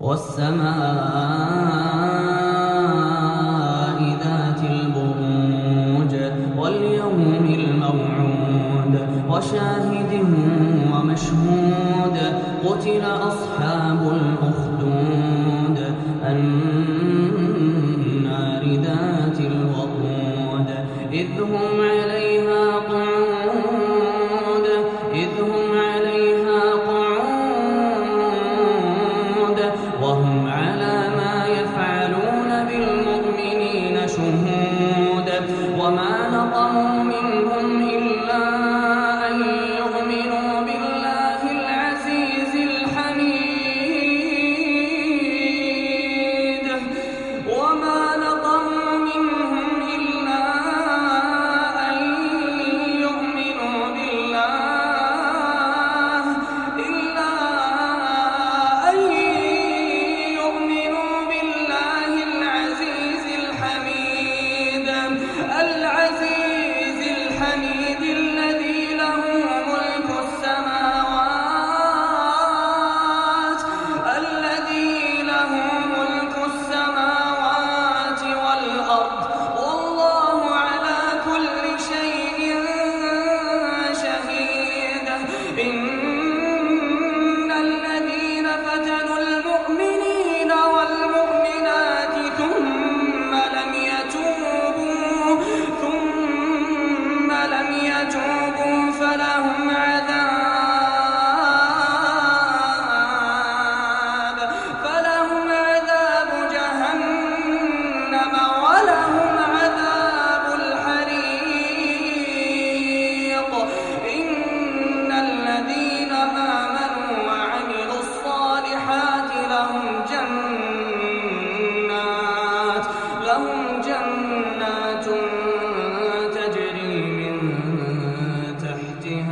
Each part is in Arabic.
والسماء ذات البروج واليوم الموعود وشاهد ومشهود قتل أصحاب الأخدود النار ذات الوقود إذ هم عليها قعود وهم على ما يفعلون بالمؤمنين شهود وما نقموا منهم إلا أن يؤمنوا بالله العزيز الحميد وما نقموا منهم إلا أن يؤمنوا بالله العزيز الحميد العزيز الحميد الذي له ملك السماوات والأرض والله على كل شيء شهيد إن الذين فتنوا المؤمنين والمؤمنات ثم لم يتوبوا فلهم عذاب جهنم ولهم عذاب الحريق إن الذين آمنوا وعملوا الصالحات لهم جنات تجري من تحتها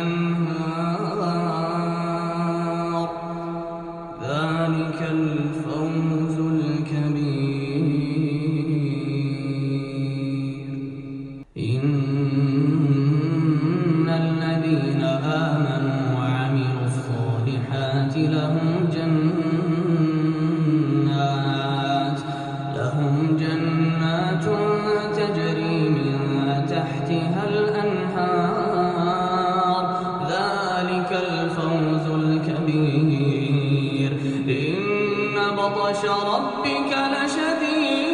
الأنهار ذلك الفوز الكبير إن الذين آمنوا وعملوا الصالحات لهم جنات تجري من تحتها الأنهار ذلك الفوز الكبير إن بطش ربك لشديد